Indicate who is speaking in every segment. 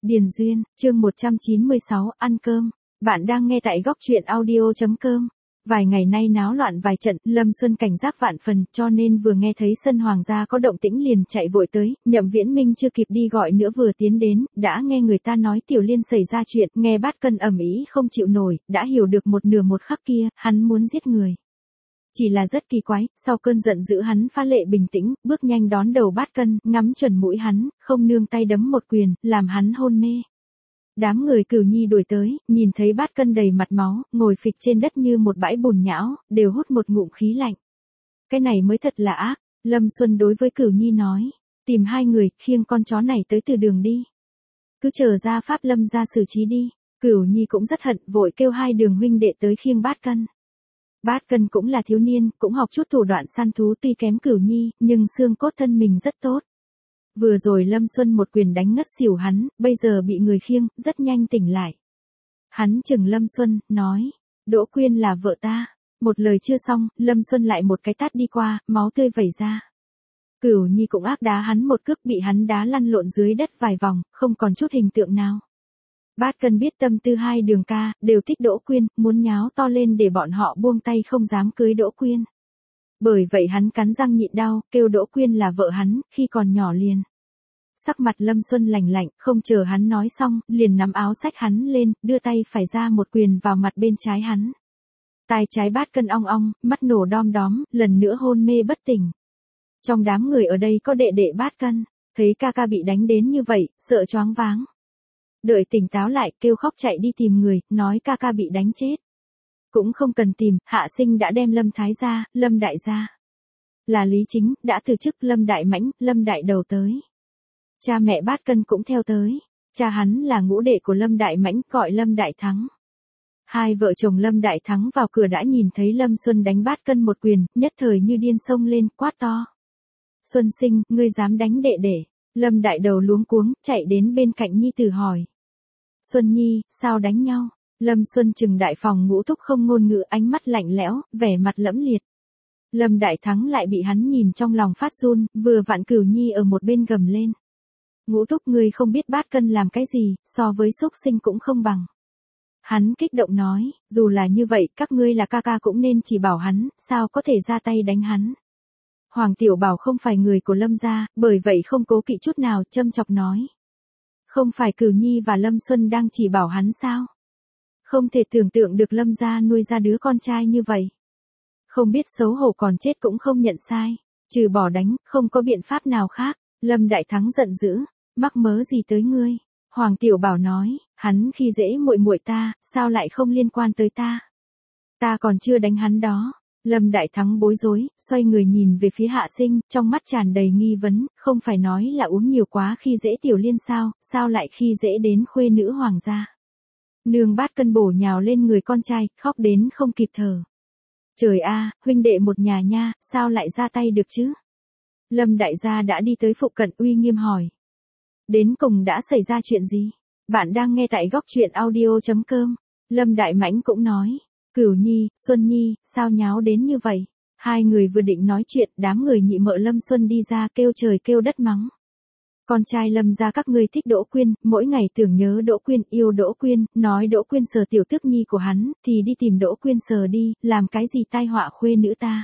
Speaker 1: Điền Duyên, chương 196, ăn cơm. Bạn đang nghe tại góc truyện audio.com. Vài ngày nay náo loạn vài trận, Lâm Xuân cảnh giác vạn phần, cho nên vừa nghe thấy sân hoàng gia có động tĩnh liền chạy vội tới, Nhậm Viễn Minh chưa kịp đi gọi nữa vừa tiến đến, đã nghe người ta nói Tiểu Liên xảy ra chuyện, nghe Bát Cân ầm ĩ không chịu nổi, đã hiểu được một nửa một khắc kia, hắn muốn giết người. Chỉ là rất kỳ quái, sau cơn giận dữ hắn phá lệ bình tĩnh, bước nhanh đón đầu Bát Cân, ngắm chuẩn mũi hắn, không nương tay đấm một quyền, làm hắn hôn mê. Đám người Cửu Nhi đuổi tới, nhìn thấy Bát Cân đầy mặt máu, ngồi phịch trên đất như một bãi bùn nhão, đều hút một ngụm khí lạnh. Cái này mới thật là ác, Lâm Xuân đối với Cửu Nhi nói, tìm hai người, khiêng con chó này tới từ đường đi. Cứ chờ ra Pháp Lâm ra xử trí đi. Cửu Nhi cũng rất hận, vội kêu hai đường huynh đệ tới khiêng Bát Cân. Bát Cân cũng là thiếu niên, cũng học chút thủ đoạn săn thú tuy kém Cửu Nhi, nhưng xương cốt thân mình rất tốt. Vừa rồi Lâm Xuân một quyền đánh ngất xỉu hắn, bây giờ bị người khiêng, rất nhanh tỉnh lại. Hắn chừng Lâm Xuân, nói, Đỗ Quyên là vợ ta. Một lời chưa xong, Lâm Xuân lại một cái tát đi qua, máu tươi vẩy ra. Cửu Nhi cũng ác đá hắn một cước, bị hắn đá lăn lộn dưới đất vài vòng, không còn chút hình tượng nào. Bát Cân biết tâm tư hai đường ca, đều thích Đỗ Quyên, muốn nháo to lên để bọn họ buông tay không dám cưới Đỗ Quyên. Bởi vậy hắn cắn răng nhịn đau, kêu Đỗ Quyên là vợ hắn, khi còn nhỏ liền. Sắc mặt Lâm Xuân lạnh lạnh, không chờ hắn nói xong, liền nắm áo xách hắn lên, đưa tay phải ra một quyền vào mặt bên trái hắn. Tai trái Bát Cân ong ong, mắt nổ đom đóm, lần nữa hôn mê bất tỉnh. Trong đám người ở đây có đệ đệ Bát Cân, thấy ca ca bị đánh đến như vậy, sợ choáng váng. Đợi tỉnh táo lại, kêu khóc chạy đi tìm người, nói ca ca bị đánh chết. Cũng không cần tìm, Hạ Sinh đã đem Lâm Thái gia, Lâm Đại gia. Là Lý Chính, đã từ chức Lâm Đại Mãnh, Lâm Đại Đầu tới. Cha mẹ Bát Cân cũng theo tới. Cha hắn là ngũ đệ của Lâm Đại Mãnh, gọi Lâm Đại Thắng. Hai vợ chồng Lâm Đại Thắng vào cửa đã nhìn thấy Lâm Xuân đánh Bát Cân một quyền, nhất thời như điên xông lên, quát to. Xuân Sinh, ngươi dám đánh đệ đệ. Lâm Đại Đầu luống cuống, chạy đến bên cạnh nhi tử hỏi. Xuân Nhi, sao đánh nhau? Lâm Xuân chừng đại phòng Ngũ Thúc không ngôn ngữ, ánh mắt lạnh lẽo, vẻ mặt lẫm liệt. Lâm Đại Thắng lại bị hắn nhìn trong lòng phát run, vừa vặn Cửu Nhi ở một bên gầm lên. Ngũ Thúc ngươi không biết Bát Cân làm cái gì, so với xúc sinh cũng không bằng. Hắn kích động nói, dù là như vậy, các ngươi là ca ca cũng nên chỉ bảo hắn, sao có thể ra tay đánh hắn. Hoàng Tiểu Bảo không phải người của Lâm gia, bởi vậy không cố kỵ chút nào, châm chọc nói. Không phải Cửu Nhi và Lâm Xuân đang chỉ bảo hắn sao? Không thể tưởng tượng được Lâm gia nuôi ra đứa con trai như vậy. Không biết xấu hổ còn chết cũng không nhận sai. Trừ bỏ đánh, không có biện pháp nào khác. Lâm Đại Thắng giận dữ. Mắc mớ gì tới ngươi? Hoàng Tiểu Bảo nói, hắn khi dễ muội muội ta, sao lại không liên quan tới ta? Ta còn chưa đánh hắn đó. Lâm Đại Thắng bối rối, xoay người nhìn về phía Hạ Sinh, trong mắt tràn đầy nghi vấn, không phải nói là uống nhiều quá khi dễ Tiểu Liên sao lại khi dễ đến khuê nữ hoàng gia. Nương Bát Cân bổ nhào lên người con trai, khóc đến không kịp thở. Trời a, huynh đệ một nhà nha, sao lại ra tay được chứ? Lâm Đại gia đã đi tới phụ cận uy nghiêm hỏi. Đến cùng đã xảy ra chuyện gì? Bạn đang nghe tại góc truyện audio.com. Lâm Đại Mãnh cũng nói. Cửu Nhi, Xuân Nhi, sao nháo đến như vậy? Hai người vừa định nói chuyện, đám người nhị mợ Lâm Xuân đi ra kêu trời kêu đất mắng. Con trai Lâm gia các ngươi thích Đỗ Quyên, mỗi ngày tưởng nhớ Đỗ Quyên, yêu Đỗ Quyên, nói Đỗ Quyên sờ tiểu tước nhi của hắn, thì đi tìm Đỗ Quyên sờ đi, làm cái gì tai họa khuê nữ ta.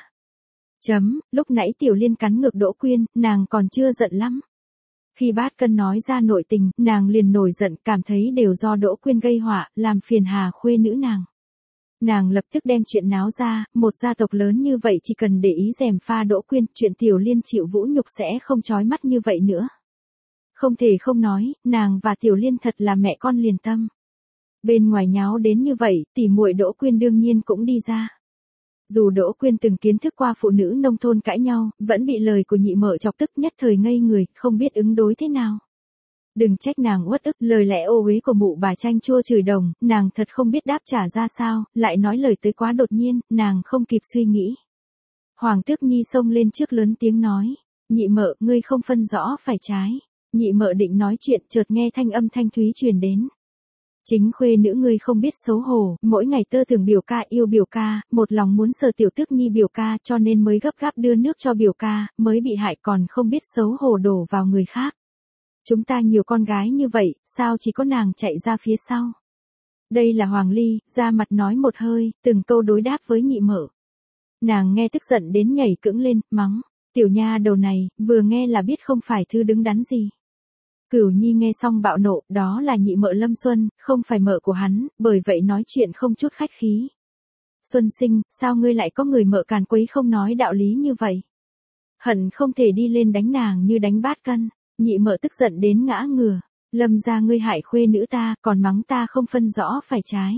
Speaker 1: Lúc nãy Tiểu Liên cắn ngược Đỗ Quyên, nàng còn chưa giận lắm. Khi Bát Cân nói ra nội tình, nàng liền nổi giận, cảm thấy đều do Đỗ Quyên gây họa, làm phiền hà khuê nữ nàng. Nàng lập tức đem chuyện náo ra, một gia tộc lớn như vậy chỉ cần để ý gièm pha Đỗ Quyên, chuyện Tiểu Liên chịu vũ nhục sẽ không chói mắt như vậy nữa. Không thể không nói, nàng và Tiểu Liên thật là mẹ con liền tâm. Bên ngoài nháo đến như vậy, tỉ muội Đỗ Quyên đương nhiên cũng đi ra. Dù Đỗ Quyên từng kiến thức qua phụ nữ nông thôn cãi nhau, vẫn bị lời của nhị mợ chọc tức nhất thời ngây người, không biết ứng đối thế nào. Đừng trách nàng uất ức, lời lẽ ô uế của mụ bà chanh chua chửi đồng, nàng thật không biết đáp trả ra sao, lại nói lời tới quá đột nhiên, nàng không kịp suy nghĩ. Hoàng Tước Nhi xông lên trước lớn tiếng nói, nhị mợ, ngươi không phân rõ phải trái. Nhị mợ định nói chuyện, chợt nghe thanh âm thanh thúy truyền đến. Chính khuê nữ ngươi không biết xấu hổ, mỗi ngày tơ tưởng biểu ca yêu biểu ca, một lòng muốn sờ tiểu tước nhi biểu ca cho nên mới gấp gáp đưa nước cho biểu ca, mới bị hại còn không biết xấu hổ đổ vào người khác. Chúng ta nhiều con gái như vậy, sao chỉ có nàng chạy ra phía sau? Đây là Hoàng Ly, ra mặt nói một hơi, từng câu đối đáp với nhị mợ. Nàng nghe tức giận đến nhảy cẫng lên, mắng. Tiểu nha đầu này, vừa nghe là biết không phải thứ đứng đắn gì. Cửu Nhi nghe xong bạo nộ, đó là nhị mợ Lâm Xuân, không phải mợ của hắn, bởi vậy nói chuyện không chút khách khí. Xuân Sinh, sao ngươi lại có người mợ càn quấy không nói đạo lý như vậy? Hận không thể đi lên đánh nàng như đánh bát cân, nhị mợ tức giận đến ngã ngửa. Lâm gia ngươi hại khuê nữ ta, còn mắng ta không phân rõ phải trái.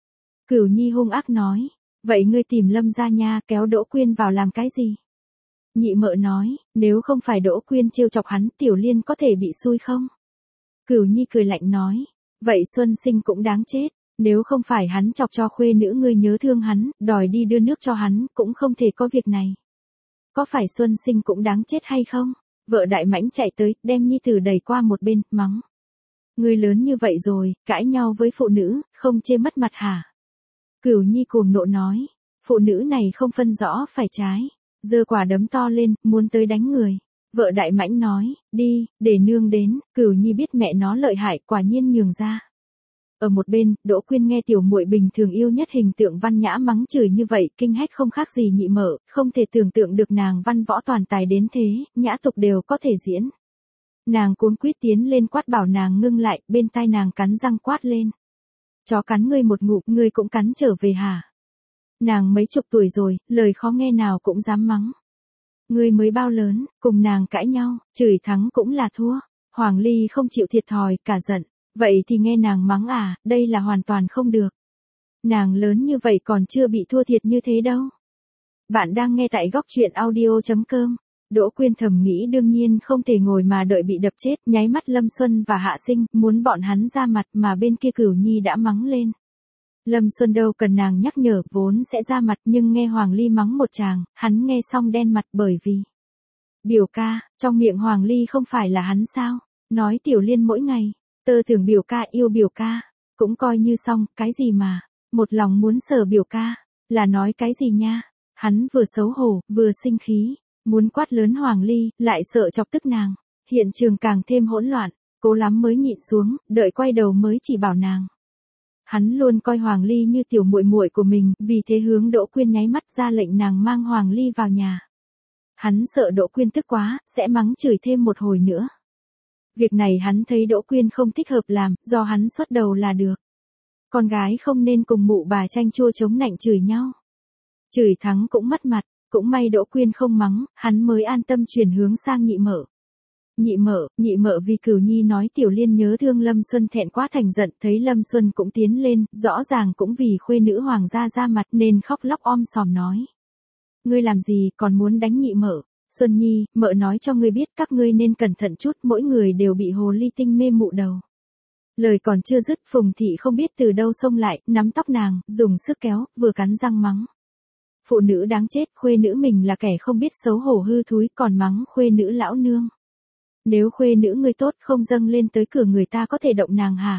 Speaker 1: Cửu Nhi hung ác nói, vậy ngươi tìm Lâm gia nha, kéo Đỗ Quyên vào làm cái gì? Nhị mợ nói, nếu không phải Đỗ Quyên trêu chọc hắn, Tiểu Liên có thể bị xui không? Cửu Nhi cười lạnh nói, vậy Xuân Sinh cũng đáng chết, nếu không phải hắn chọc cho khuê nữ ngươi nhớ thương hắn, đòi đi đưa nước cho hắn, cũng không thể có việc này. Có phải Xuân Sinh cũng đáng chết hay không? Vợ Đại Mãnh chạy tới, đem Nhi Tử đẩy qua một bên, mắng. Ngươi lớn như vậy rồi, cãi nhau với phụ nữ, không chê mất mặt hả? Cửu Nhi cuồng nộ nói, phụ nữ này không phân rõ phải trái, giơ quả đấm to lên, muốn tới đánh người. Vợ Đại Mãnh nói, đi, để nương đến. Cửu Nhi biết mẹ nó lợi hại, quả nhiên nhường ra. Ở một bên, Đỗ Quyên nghe tiểu muội bình thường yêu nhất hình tượng văn nhã mắng chửi như vậy, kinh hách không khác gì nhị mợ, không thể tưởng tượng được nàng văn võ toàn tài đến thế, nhã tục đều có thể diễn. Nàng cuống quýt tiến lên quát bảo nàng ngưng lại, bên tai nàng cắn răng quát lên. Chó cắn ngươi một ngụm, ngươi cũng cắn trở về hả? Nàng mấy chục tuổi rồi, lời khó nghe nào cũng dám mắng. Ngươi mới bao lớn, cùng nàng cãi nhau, chửi thắng cũng là thua. Hoàng Ly không chịu thiệt thòi, cả giận. Vậy thì nghe nàng mắng à, đây là hoàn toàn không được. Nàng lớn như vậy còn chưa bị thua thiệt như thế đâu. Bạn đang nghe tại góc truyện audio.com. Đỗ Quyên thầm nghĩ đương nhiên không thể ngồi mà đợi bị đập chết, nháy mắt Lâm Xuân và Hạ Sinh, muốn bọn hắn ra mặt mà bên kia Cửu Nhi đã mắng lên. Lâm Xuân đâu cần nàng nhắc nhở, vốn sẽ ra mặt nhưng nghe Hoàng Ly mắng một tràng, hắn nghe xong đen mặt bởi vì. Biểu ca, trong miệng Hoàng Ly không phải là hắn sao, nói Tiểu Liên mỗi ngày, tơ tưởng biểu ca yêu biểu ca, cũng coi như xong, cái gì mà, một lòng muốn sờ biểu ca, là nói cái gì nha, hắn vừa xấu hổ, vừa sinh khí, muốn quát lớn Hoàng Ly, lại sợ chọc tức nàng, hiện trường càng thêm hỗn loạn, cố lắm mới nhịn xuống, đợi quay đầu mới chỉ bảo nàng. Hắn luôn coi Hoàng Ly như tiểu muội muội của mình, vì thế hướng Đỗ Quyên nháy mắt ra lệnh nàng mang Hoàng Ly vào nhà. Hắn sợ Đỗ Quyên tức quá, sẽ mắng chửi thêm một hồi nữa. Việc này hắn thấy Đỗ Quyên không thích hợp làm, do hắn xuất đầu là được. Con gái không nên cùng mụ bà tranh chua chống nạnh chửi nhau. Chửi thắng cũng mất mặt, cũng may Đỗ Quyên không mắng, hắn mới an tâm chuyển hướng sang nhị mợ. Nhị mợ vì Cửu Nhi nói Tiểu Liên nhớ thương Lâm Xuân thẹn quá thành giận, thấy Lâm Xuân cũng tiến lên, rõ ràng cũng vì khuê nữ hoàng gia ra mặt nên khóc lóc om sòm nói. Ngươi làm gì còn muốn đánh nhị mợ? Xuân Nhi, mợ nói cho ngươi biết các ngươi nên cẩn thận chút, mỗi người đều bị hồ ly tinh mê mụ đầu. Lời còn chưa dứt, Phùng Thị không biết từ đâu xông lại, nắm tóc nàng, dùng sức kéo, vừa cắn răng mắng. Phụ nữ đáng chết, khuê nữ mình là kẻ không biết xấu hổ hư thúi, còn mắng khuê nữ lão nương. Nếu khuê nữ ngươi tốt không dâng lên tới cửa người ta có thể động nàng hả?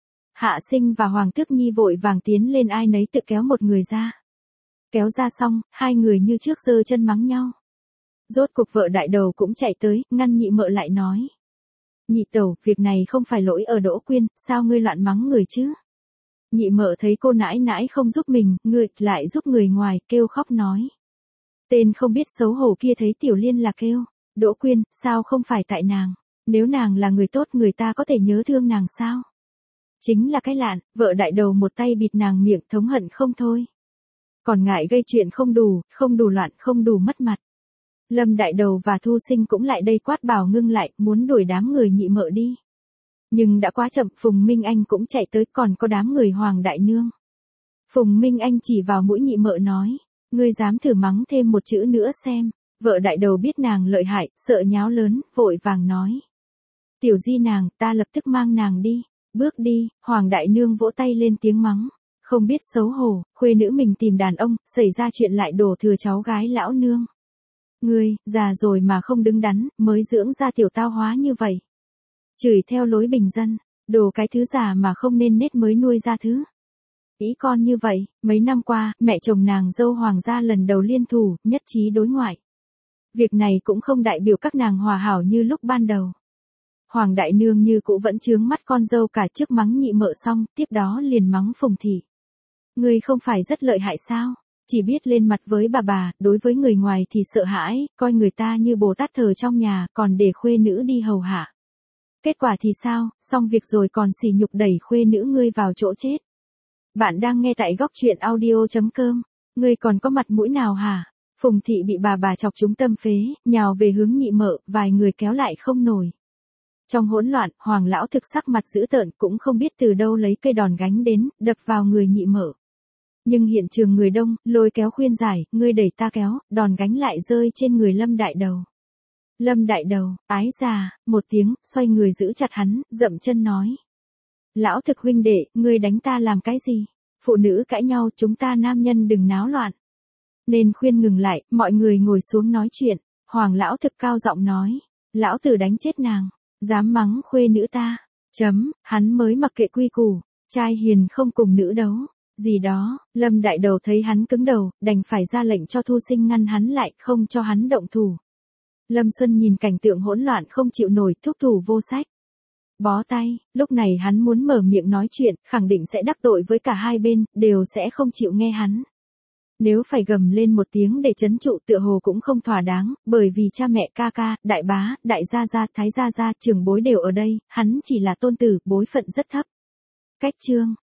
Speaker 1: Hạ Sinh và Hoàng Tước Nhi vội vàng tiến lên ai nấy tự kéo một người ra. Kéo ra xong, hai người như trước giơ chân mắng nhau. Rốt cuộc vợ đại đầu cũng chạy tới, ngăn nhị mợ lại nói. Nhị tẩu, việc này không phải lỗi ở Đỗ Quyên, sao ngươi loạn mắng người chứ? Nhị mợ thấy cô nãi nãi không giúp mình, ngược lại giúp người ngoài, kêu khóc nói. Tên không biết xấu hổ kia thấy Tiểu Liên là kêu. Đỗ Quyên, sao không phải tại nàng? Nếu nàng là người tốt người ta có thể nhớ thương nàng sao? Chính là cái lạn, vợ đại đầu một tay bịt nàng miệng thống hận không thôi. Còn ngại gây chuyện không đủ loạn, không đủ mất mặt. Lâm đại đầu và Thu Sinh cũng lại đây quát bảo ngưng lại, muốn đuổi đám người nhị mợ đi. Nhưng đã quá chậm, Phùng Minh Anh cũng chạy tới, còn có đám người Hoàng đại nương. Phùng Minh Anh chỉ vào mũi nhị mợ nói, ngươi dám thử mắng thêm một chữ nữa xem. Vợ đại đầu biết nàng lợi hại, sợ nháo lớn, vội vàng nói. Tiểu Di nàng, ta lập tức mang nàng đi. Bước đi, Hoàng đại nương vỗ tay lên tiếng mắng. Không biết xấu hổ, khuê nữ mình tìm đàn ông, xảy ra chuyện lại đổ thừa cháu gái lão nương. Ngươi, già rồi mà không đứng đắn, mới dưỡng ra tiểu tao hóa như vậy. Chửi theo lối bình dân, đồ cái thứ già mà không nên nết mới nuôi ra thứ. Ý con như vậy, mấy năm qua, mẹ chồng nàng dâu Hoàng gia lần đầu liên thủ, nhất trí đối ngoại. Việc này cũng không đại biểu các nàng hòa hảo như lúc ban đầu. Hoàng đại nương như cũ vẫn chướng mắt con dâu cả, trước mắng nhị mợ xong, tiếp đó liền mắng Phùng thị. Ngươi không phải rất lợi hại sao? Chỉ biết lên mặt với bà, đối với người ngoài thì sợ hãi, coi người ta như Bồ Tát thờ trong nhà, còn để khuê nữ đi hầu hạ. Kết quả thì sao, xong việc rồi còn sỉ nhục đẩy khuê nữ ngươi vào chỗ chết. Bạn đang nghe tại góc truyện audio.com. Ngươi còn có mặt mũi nào hả? Phùng thị bị bà chọc trúng tâm phế, nhào về hướng nhị mợ, vài người kéo lại không nổi. Trong hỗn loạn, Hoàng lão thực sắc mặt dữ tợn, cũng không biết từ đâu lấy cây đòn gánh đến, đập vào người nhị mợ. Nhưng hiện trường người đông, lôi kéo khuyên giải, ngươi đẩy ta kéo, đòn gánh lại rơi trên người Lâm đại đầu. Lâm đại đầu, ái già, một tiếng, xoay người giữ chặt hắn, dậm chân nói. Lão thực huynh đệ, ngươi đánh ta làm cái gì? Phụ nữ cãi nhau, chúng ta nam nhân đừng náo loạn. Nên khuyên ngừng lại, mọi người ngồi xuống nói chuyện. Hoàng lão thực cao giọng nói. Lão tử đánh chết nàng. Dám mắng khuê nữ ta. Hắn mới mặc kệ quy củ. Trai hiền không cùng nữ đấu. Gì đó, Lâm đại đầu thấy hắn cứng đầu, đành phải ra lệnh cho Thu Sinh ngăn hắn lại, không cho hắn động thủ. Lâm Xuân nhìn cảnh tượng hỗn loạn không chịu nổi, thúc thủ vô sách. Bó tay, lúc này hắn muốn mở miệng nói chuyện, khẳng định sẽ đắc tội với cả hai bên, đều sẽ không chịu nghe hắn. Nếu phải gầm lên một tiếng để trấn trụ tựa hồ cũng không thỏa đáng, bởi vì cha mẹ ca ca, đại bá, đại gia gia, thái gia gia, trưởng bối đều ở đây, hắn chỉ là tôn tử, bối phận rất thấp. Cách chương,